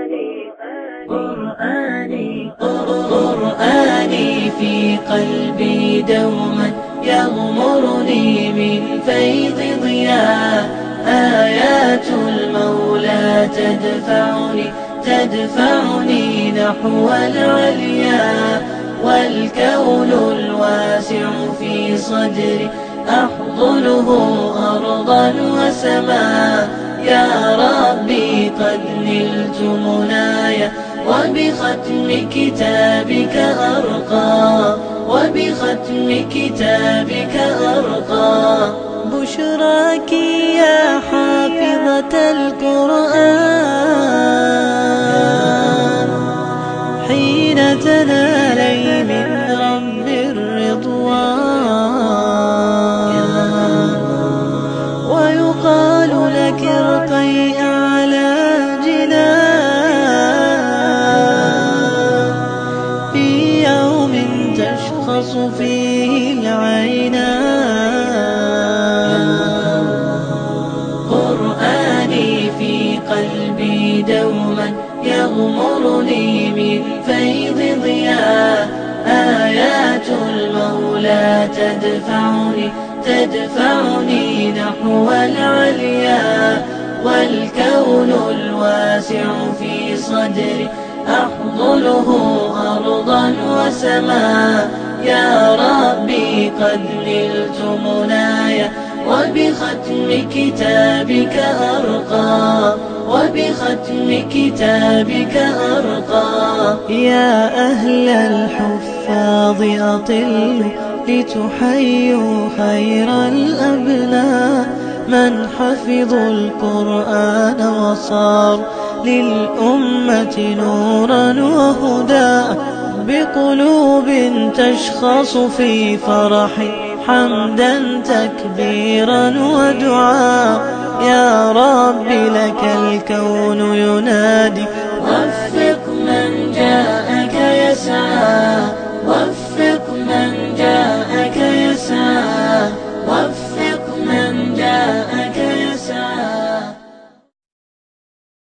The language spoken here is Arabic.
قرآني في قلبي دوما يغمرني من فيض ضياء. آيات المولى تدفعني نحو العليا. والكون الواسع في صدري أحضنه أرضا وسماء. يا ربي قد نلت منايا وبختم كتابك أرقى، وبختم كتابك أرقى. بشراك يا حافظة القرآن حين تنالي من رب الرضوان. ويقال لك ارقي أعلى جنان في يوم تشخص فيه العينان. قرآني في قلبي دوما يغمرني من فيض ضياء. آيات المولى تدفعني نحو العليا. والكون الواسع في صدري أحضنه أرضا وسماء. يا ربي قد نلت منايا وبختم كتابك أرقى، وبختم كتابك أرقى. يا أهل الحفاظ أطلوا لتحيوا خير الأبناء من حفظوا القرآن وصار للأمة نورا وهدى. بقلوب تشخص في فرح حمدا تكبيرا ودعاء. يا رب لك الكون ينادي